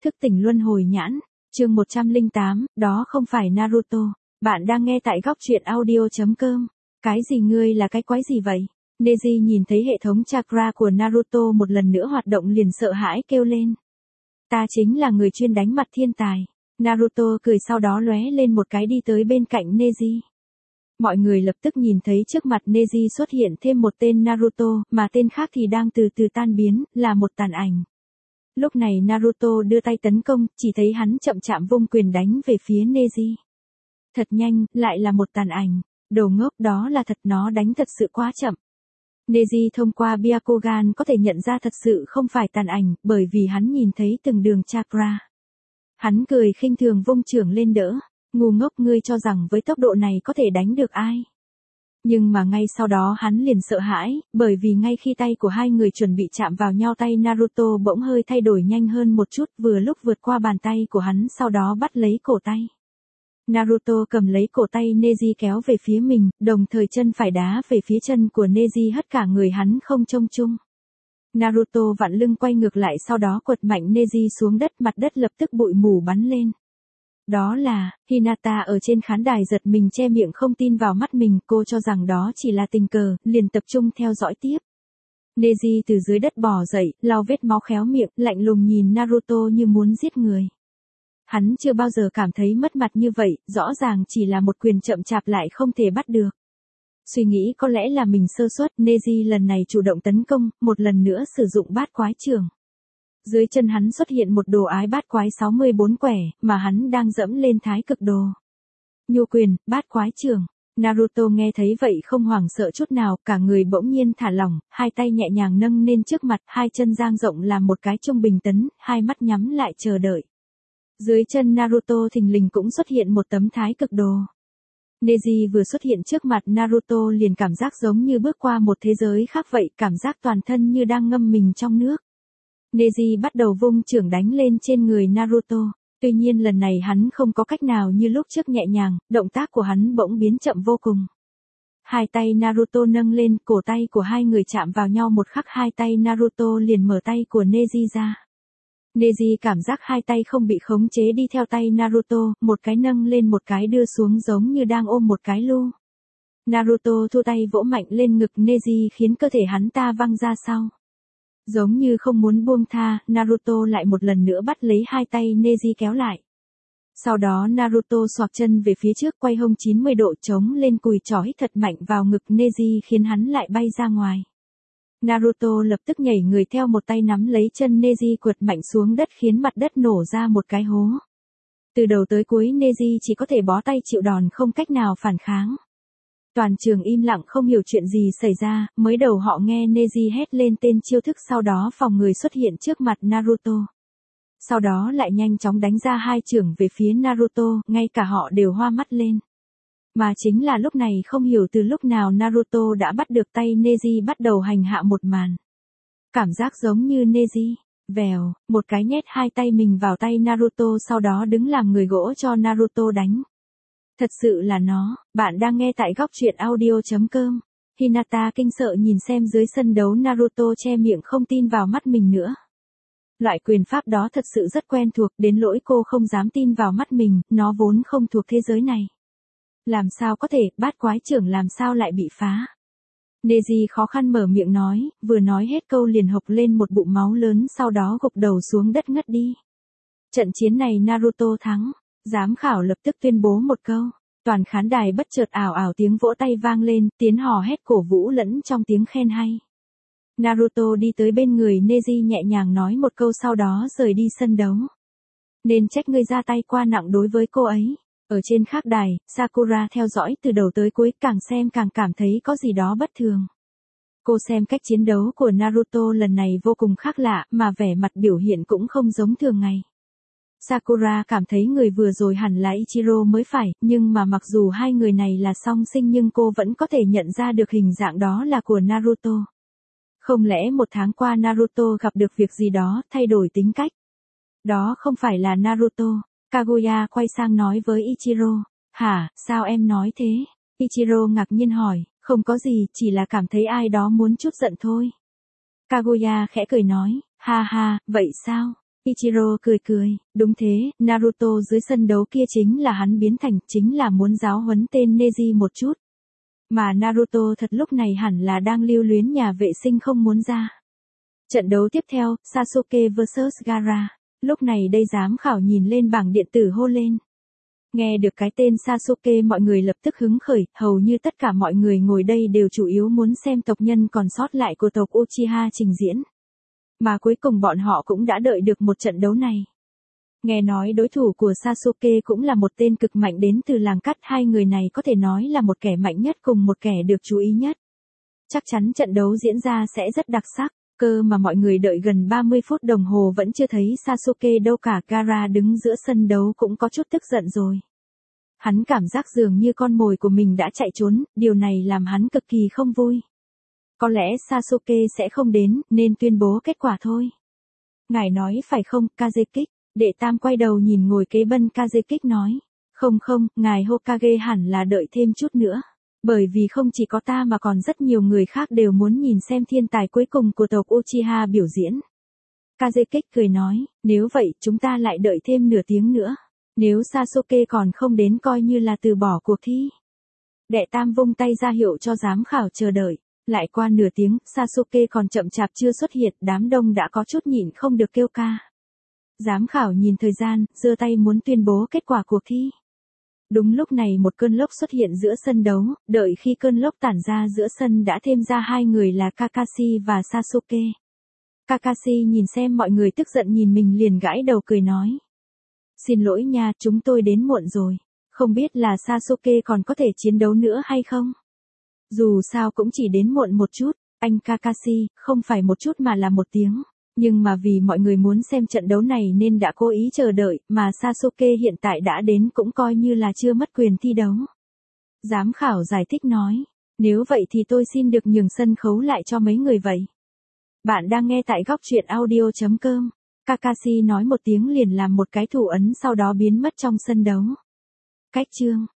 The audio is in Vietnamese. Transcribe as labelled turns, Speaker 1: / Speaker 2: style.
Speaker 1: Thức tỉnh luân hồi nhãn, chương 108, đó không phải Naruto. Bạn đang nghe tại góc truyện audio.com. Cái gì ngươi là cái quái gì vậy? Neji nhìn thấy hệ thống chakra của Naruto một lần nữa hoạt động liền sợ hãi kêu lên. Ta chính là người chuyên đánh mặt thiên tài. Naruto cười sau đó lóe lên một cái đi tới bên cạnh Neji. Mọi người lập tức nhìn thấy trước mặt Neji xuất hiện thêm một tên Naruto, mà tên khác thì đang từ từ tan biến, là một tàn ảnh. Lúc này Naruto đưa tay tấn công, chỉ thấy hắn chậm chạm vung quyền đánh về phía Neji. Thật nhanh, lại là một tàn ảnh. Đồ ngốc, đó là thật, nó đánh thật sự quá chậm. Neji thông qua Byakugan có thể nhận ra thật sự không phải tàn ảnh, bởi vì hắn nhìn thấy từng đường chakra. Hắn cười khinh thường vung chưởng lên đỡ. Ngu ngốc, ngươi cho rằng với tốc độ này có thể đánh được ai. Nhưng mà ngay sau đó hắn liền sợ hãi, bởi vì ngay khi tay của hai người chuẩn bị chạm vào nhau tay Naruto bỗng hơi thay đổi nhanh hơn một chút, vừa lúc vượt qua bàn tay của hắn sau đó bắt lấy cổ tay. Naruto cầm lấy cổ tay Neji kéo về phía mình, đồng thời chân phải đá về phía chân của Neji, hất cả người hắn không trông chung. Naruto vặn lưng quay ngược lại sau đó quật mạnh Neji xuống đất, mặt đất lập tức bụi mù bắn lên. Đó là, Hinata ở trên khán đài giật mình che miệng không tin vào mắt mình, cô cho rằng đó chỉ là tình cờ, liền tập trung theo dõi tiếp. Neji từ dưới đất bò dậy, lau vết máu khéo miệng, lạnh lùng nhìn Naruto như muốn giết người. Hắn chưa bao giờ cảm thấy mất mặt như vậy, rõ ràng chỉ là một quyền chậm chạp lại không thể bắt được. Suy nghĩ có lẽ là mình sơ suất, Neji lần này chủ động tấn công, một lần nữa sử dụng bát quái chưởng. Dưới chân hắn xuất hiện một đồ ái bát quái 64 quẻ, mà hắn đang dẫm lên thái cực đồ. Nhu quyền, bát quái chưởng. Naruto nghe thấy vậy không hoảng sợ chút nào, cả người bỗng nhiên thả lỏng, hai tay nhẹ nhàng nâng lên trước mặt, hai chân dang rộng làm một cái trung bình tấn, hai mắt nhắm lại chờ đợi. Dưới chân Naruto thình lình cũng xuất hiện một tấm thái cực đồ. Neji vừa xuất hiện trước mặt Naruto liền cảm giác giống như bước qua một thế giới khác vậy, cảm giác toàn thân như đang ngâm mình trong nước. Neji bắt đầu vung chưởng đánh lên trên người Naruto, tuy nhiên lần này hắn không có cách nào như lúc trước nhẹ nhàng, động tác của hắn bỗng biến chậm vô cùng. Hai tay Naruto nâng lên, cổ tay của hai người chạm vào nhau một khắc, hai tay Naruto liền mở tay của Neji ra. Neji cảm giác hai tay không bị khống chế đi theo tay Naruto, một cái nâng lên một cái đưa xuống giống như đang ôm một cái lu. Naruto thu tay vỗ mạnh lên ngực Neji khiến cơ thể hắn ta văng ra sau. Giống như không muốn buông tha, Naruto lại một lần nữa bắt lấy hai tay Neji kéo lại. Sau đó Naruto xoạc chân về phía trước quay hông 90 độ chống lên cùi chỏ hít thật mạnh vào ngực Neji khiến hắn lại bay ra ngoài. Naruto lập tức nhảy người theo một tay nắm lấy chân Neji quật mạnh xuống đất khiến mặt đất nổ ra một cái hố. Từ đầu tới cuối Neji chỉ có thể bó tay chịu đòn không cách nào phản kháng. Toàn trường im lặng không hiểu chuyện gì xảy ra, mới đầu họ nghe Neji hét lên tên chiêu thức sau đó phòng người xuất hiện trước mặt Naruto. Sau đó lại nhanh chóng đánh ra hai chưởng về phía Naruto, ngay cả họ đều hoa mắt lên. Mà chính là lúc này không hiểu từ lúc nào Naruto đã bắt được tay Neji bắt đầu hành hạ một màn. Cảm giác giống như Neji, vèo, một cái nhét hai tay mình vào tay Naruto sau đó đứng làm người gỗ cho Naruto đánh. Thật sự là nó, bạn đang nghe tại góc truyện audio.com. Hinata kinh sợ nhìn xem dưới sân đấu Naruto che miệng không tin vào mắt mình nữa. Loại quyền pháp đó thật sự rất quen thuộc đến nỗi cô không dám tin vào mắt mình, nó vốn không thuộc thế giới này. Làm sao có thể, bát quái chưởng làm sao lại bị phá? Neji khó khăn mở miệng nói, vừa nói hết câu liền hộc lên một bụng máu lớn sau đó gục đầu xuống đất ngất đi. Trận chiến này Naruto thắng. Giám khảo lập tức tuyên bố một câu. Toàn khán đài bất chợt ảo ảo tiếng vỗ tay vang lên, tiếng hò hét cổ vũ lẫn trong tiếng khen hay. Naruto đi tới bên người Neji nhẹ nhàng nói một câu sau đó rời đi sân đấu. Nên trách ngươi ra tay quá nặng đối với cô ấy. Ở trên khác đài, Sakura theo dõi từ đầu tới cuối, càng xem càng cảm thấy có gì đó bất thường. Cô xem cách chiến đấu của Naruto lần này vô cùng khác lạ, mà vẻ mặt biểu hiện cũng không giống thường ngày. Sakura cảm thấy người vừa rồi hẳn là Ichiro mới phải, nhưng mà mặc dù hai người này là song sinh nhưng cô vẫn có thể nhận ra được hình dạng đó là của Naruto. Không lẽ một tháng qua Naruto gặp được việc gì đó, thay đổi tính cách? Đó không phải là Naruto. Kaguya quay sang nói với Ichiro. Hả, sao em nói thế? Ichiro ngạc nhiên hỏi, không có gì, chỉ là cảm thấy ai đó muốn chút giận thôi. Kaguya khẽ cười nói, ha ha, vậy sao? Ichiro cười cười, đúng thế, Naruto dưới sân đấu kia chính là hắn biến thành, chính là muốn giáo huấn tên Neji một chút. Mà Naruto thật lúc này hẳn là đang lưu luyến nhà vệ sinh không muốn ra. Trận đấu tiếp theo, Sasuke vs Gaara. Lúc này đây giám khảo nhìn lên bảng điện tử hô lên. Nghe được cái tên Sasuke mọi người lập tức hứng khởi, hầu như tất cả mọi người ngồi đây đều chủ yếu muốn xem tộc nhân còn sót lại của tộc Uchiha trình diễn. Mà cuối cùng bọn họ cũng đã đợi được một trận đấu này. Nghe nói đối thủ của Sasuke cũng là một tên cực mạnh đến từ làng cắt, hai người này có thể nói là một kẻ mạnh nhất cùng một kẻ được chú ý nhất. Chắc chắn trận đấu diễn ra sẽ rất đặc sắc, cơ mà mọi người đợi gần 30 phút đồng hồ vẫn chưa thấy Sasuke đâu cả. Gaara đứng giữa sân đấu cũng có chút tức giận rồi. Hắn cảm giác dường như con mồi của mình đã chạy trốn, điều này làm hắn cực kỳ không vui. Có lẽ Sasuke sẽ không đến, nên tuyên bố kết quả thôi. Ngài nói phải không, Kazekik? Đệ tam quay đầu nhìn ngồi kế bên Kazekik nói. Không không, ngài Hokage hẳn là đợi thêm chút nữa. Bởi vì không chỉ có ta mà còn rất nhiều người khác đều muốn nhìn xem thiên tài cuối cùng của tộc Uchiha biểu diễn. Kazekik cười nói, nếu vậy chúng ta lại đợi thêm nửa tiếng nữa. Nếu Sasuke còn không đến coi như là từ bỏ cuộc thi. Đệ tam vung tay ra hiệu cho giám khảo chờ đợi. Lại qua nửa tiếng, Sasuke còn chậm chạp chưa xuất hiện, đám đông đã có chút nhịn không được kêu ca. Giám khảo nhìn thời gian, giơ tay muốn tuyên bố kết quả cuộc thi. Đúng lúc này một cơn lốc xuất hiện giữa sân đấu, đợi khi cơn lốc tản ra giữa sân đã thêm ra hai người là Kakashi và Sasuke. Kakashi nhìn xem mọi người tức giận nhìn mình liền gãi đầu cười nói. Xin lỗi nha, chúng tôi đến muộn rồi. Không biết là Sasuke còn có thể chiến đấu nữa hay không? Dù sao cũng chỉ đến muộn một chút, anh Kakashi, không phải một chút mà là một tiếng. Nhưng mà vì mọi người muốn xem trận đấu này nên đã cố ý chờ đợi, mà Sasuke hiện tại đã đến cũng coi như là chưa mất quyền thi đấu. Giám khảo giải thích nói, nếu vậy thì tôi xin được nhường sân khấu lại cho mấy người vậy. Bạn đang nghe tại góc truyện audio.com. Kakashi nói một tiếng liền làm một cái thủ ấn sau đó biến mất trong sân đấu. Cách chương